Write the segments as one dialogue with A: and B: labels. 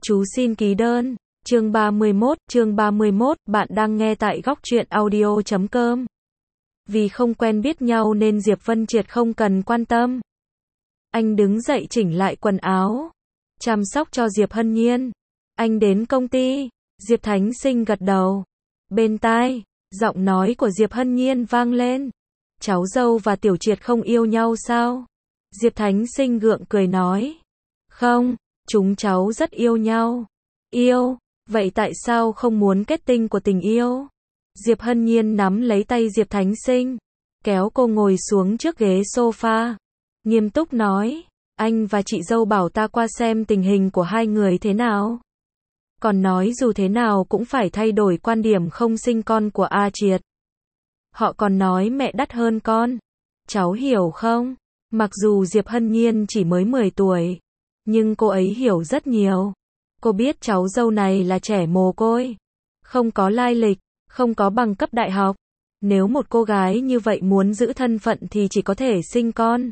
A: Chú xin ký đơn. Chương 31, bạn đang nghe tại góc truyện audio.com. Vì không quen biết nhau nên Diệp Vân Triệt không cần quan tâm. Anh đứng dậy chỉnh lại quần áo, chăm sóc cho Diệp Hân Nhiên. Anh đến công ty, Diệp Thánh Sinh gật đầu. Bên tai, giọng nói của Diệp Hân Nhiên vang lên. Cháu dâu và Tiểu Triệt không yêu nhau sao? Diệp Thánh Sinh gượng cười nói. Không, chúng cháu rất yêu nhau. Yêu, vậy tại sao không muốn kết tinh của tình yêu? Diệp Hân Nhiên nắm lấy tay Diệp Thánh Sinh, kéo cô ngồi xuống trước ghế sofa. Nghiêm túc nói, anh và chị dâu bảo ta qua xem tình hình của hai người thế nào. Còn nói dù thế nào cũng phải thay đổi quan điểm không sinh con của A Triệt. Họ còn nói mẹ đắt hơn con. Cháu hiểu không? Mặc dù Diệp Hân Nhiên chỉ mới 10 tuổi, nhưng cô ấy hiểu rất nhiều. Cô biết cháu dâu này là trẻ mồ côi, không có lai lịch, không có bằng cấp đại học. Nếu một cô gái như vậy muốn giữ thân phận thì chỉ có thể sinh con.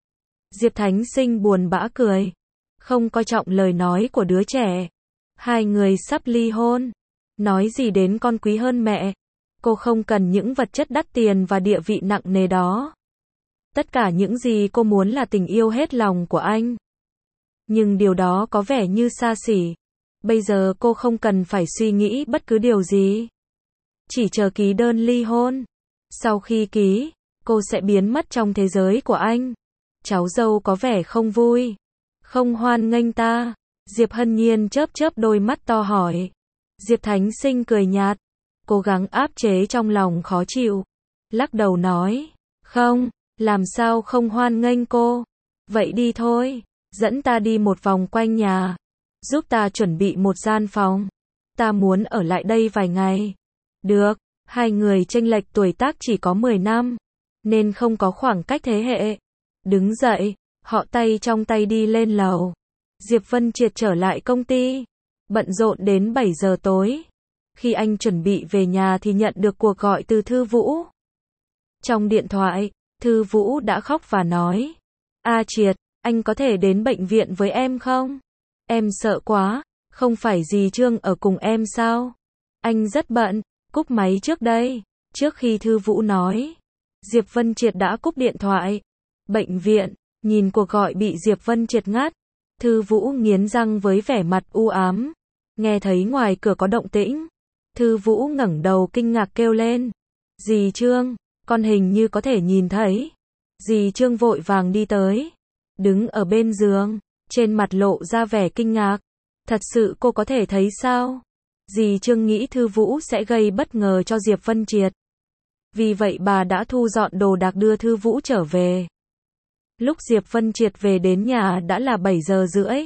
A: Diệp Thánh Sinh buồn bã cười, không coi trọng lời nói của đứa trẻ. Hai người sắp ly hôn, nói gì đến con quý hơn mẹ. Cô không cần những vật chất đắt tiền và địa vị nặng nề đó. Tất cả những gì cô muốn là tình yêu hết lòng của anh. Nhưng điều đó có vẻ như xa xỉ. Bây giờ cô không cần phải suy nghĩ bất cứ điều gì. Chỉ chờ ký đơn ly hôn. Sau khi ký, cô sẽ biến mất trong thế giới của anh. Cháu dâu có vẻ không vui, không hoan nghênh ta. Diệp Hân Nhiên chớp chớp đôi mắt to hỏi. Diệp Thánh Sinh cười nhạt, cố gắng áp chế trong lòng khó chịu. Lắc đầu nói, không, làm sao không hoan nghênh cô. Vậy đi thôi, dẫn ta đi một vòng quanh nhà. Giúp ta chuẩn bị một gian phòng. Ta muốn ở lại đây vài ngày. Được, hai người chênh lệch tuổi tác chỉ có 10 năm, nên không có khoảng cách thế hệ. Đứng dậy, họ tay trong tay đi lên lầu. Diệp Vân Triệt trở lại công ty, bận rộn đến 7 giờ tối. Khi anh chuẩn bị về nhà thì nhận được cuộc gọi từ Thư Vũ. Trong điện thoại, Thư Vũ đã khóc và nói, A Triệt, anh có thể đến bệnh viện với em không? Em sợ quá, không phải dì Trương ở cùng em sao? Anh rất bận, cúp máy trước đây. Trước khi Thư Vũ nói, Diệp Vân Triệt đã cúp điện thoại. Bệnh viện, nhìn cuộc gọi bị Diệp Vân Triệt ngắt. Thư Vũ nghiến răng với vẻ mặt u ám. Nghe thấy ngoài cửa có động tĩnh, Thư Vũ ngẩng đầu kinh ngạc kêu lên. Dì Trương, con hình như có thể nhìn thấy. Dì Trương vội vàng đi tới, đứng ở bên giường, trên mặt lộ ra vẻ kinh ngạc. Thật sự cô có thể thấy sao? Dì Trương nghĩ Thư Vũ sẽ gây bất ngờ cho Diệp Vân Triệt. Vì vậy bà đã thu dọn đồ đạc đưa Thư Vũ trở về. Lúc Diệp Vân Triệt về đến nhà đã là 7 giờ rưỡi.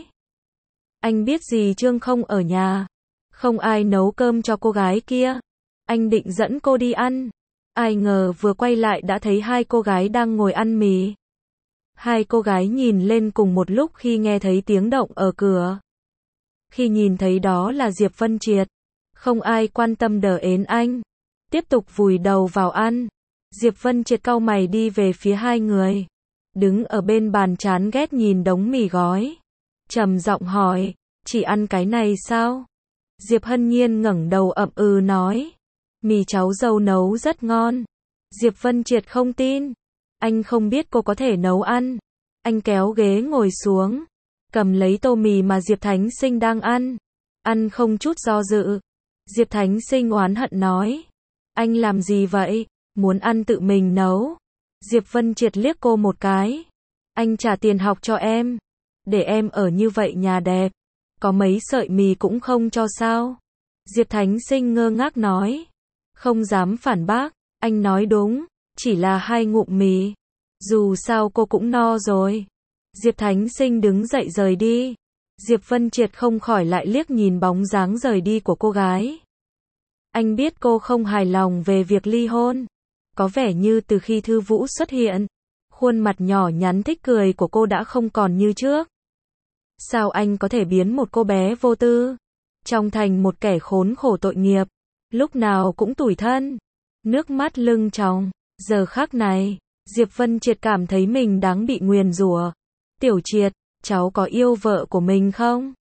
A: Anh biết dì Trương không ở nhà, không ai nấu cơm cho cô gái kia. Anh định dẫn cô đi ăn. Ai ngờ vừa quay lại đã thấy hai cô gái đang ngồi ăn mì. Hai cô gái nhìn lên cùng một lúc khi nghe thấy tiếng động ở cửa. Khi nhìn thấy đó là Diệp Vân Triệt, không ai quan tâm đờ ến anh, tiếp tục vùi đầu vào ăn. Diệp Vân Triệt cau mày đi về phía hai người, đứng ở bên bàn chán ghét nhìn đống mì gói, trầm giọng hỏi, chỉ ăn cái này sao? Diệp Hân Nhiên ngẩng đầu ậm ừ nói, mì cháu dâu nấu rất ngon. Diệp Vân Triệt không tin, anh không biết cô có thể nấu ăn. Anh kéo ghế ngồi xuống, cầm lấy tô mì mà Diệp Thánh Sinh đang ăn không chút do dự. Diệp Thánh Sinh oán hận nói, anh làm gì vậy, muốn ăn tự mình nấu. Diệp Vân Triệt liếc cô một cái, anh trả tiền học cho em, để em ở như vậy nhà đẹp, có mấy sợi mì cũng không cho sao? Diệp Thánh Sinh ngơ ngác nói, không dám phản bác, anh nói đúng, chỉ là 2 ngụm mì, dù sao cô cũng no rồi. Diệp Thánh Sinh đứng dậy rời đi. Diệp Vân Triệt không khỏi lại liếc nhìn bóng dáng rời đi của cô gái. Anh biết cô không hài lòng về việc ly hôn. Có vẻ như từ khi Thư Vũ xuất hiện, khuôn mặt nhỏ nhắn thích cười của cô đã không còn như trước. Sao anh có thể biến một cô bé vô tư trông thành một kẻ khốn khổ tội nghiệp, lúc nào cũng tủi thân, nước mắt lưng tròng. Giờ khắc này, Diệp Vân Triệt cảm thấy mình đáng bị nguyền rủa. Tiểu Triệt, cháu có yêu vợ của mình không?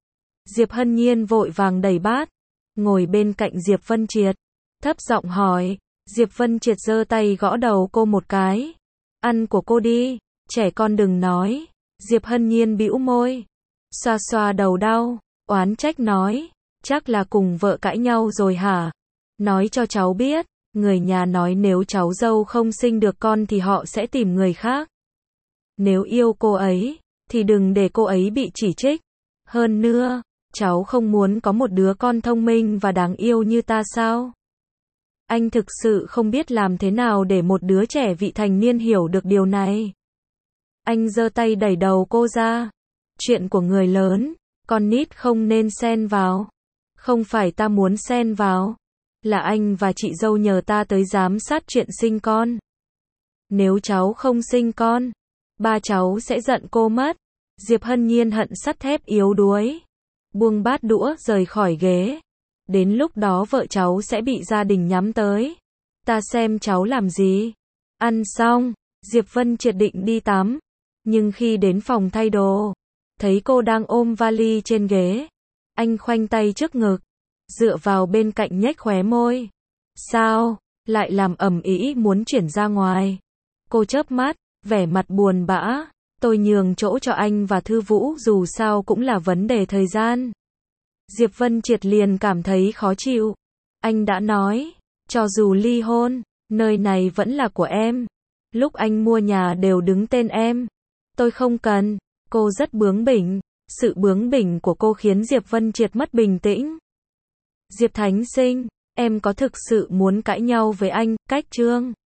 A: Diệp Hân Nhiên vội vàng đẩy bát, ngồi bên cạnh Diệp Vân Triệt, thấp giọng hỏi. Diệp Vân Triệt giơ tay gõ đầu cô một cái. Ăn của cô đi, trẻ con đừng nói. Diệp Hân Nhiên bĩu môi, xoa xoa đầu đau, oán trách nói, chắc là cùng vợ cãi nhau rồi hả? Nói cho cháu biết, người nhà nói nếu cháu dâu không sinh được con thì họ sẽ tìm người khác. Nếu yêu cô ấy, thì đừng để cô ấy bị chỉ trích. Hơn nữa, cháu không muốn có một đứa con thông minh và đáng yêu như ta sao? Anh thực sự không biết làm thế nào để một đứa trẻ vị thành niên hiểu được điều này. Anh giơ tay đẩy đầu cô ra. Chuyện của người lớn, con nít không nên xen vào. Không phải ta muốn xen vào, là anh và chị dâu nhờ ta tới giám sát chuyện sinh con. Nếu cháu không sinh con, ba cháu sẽ giận cô mất. Diệp Hân Nhiên hận sắt thép yếu đuối, buông bát đũa rời khỏi ghế. Đến lúc đó vợ cháu sẽ bị gia đình nhắm tới. Ta xem cháu làm gì. Ăn xong, Diệp Vân Triệt định đi tắm. Nhưng khi đến phòng thay đồ, thấy cô đang ôm vali trên ghế. Anh khoanh tay trước ngực, dựa vào bên cạnh nhếch khóe môi. Sao, lại làm ầm ĩ muốn chuyển ra ngoài? Cô chớp mắt, vẻ mặt buồn bã. Tôi nhường chỗ cho anh và Thư Vũ dù sao cũng là vấn đề thời gian. Diệp Vân Triệt liền cảm thấy khó chịu. Anh đã nói, cho dù ly hôn, nơi này vẫn là của em. Lúc anh mua nhà đều đứng tên em. Tôi không cần. Cô rất bướng bỉnh. Sự bướng bỉnh của cô khiến Diệp Vân Triệt mất bình tĩnh. Diệp Thánh Sinh, em có thực sự muốn cãi nhau với anh, cách chương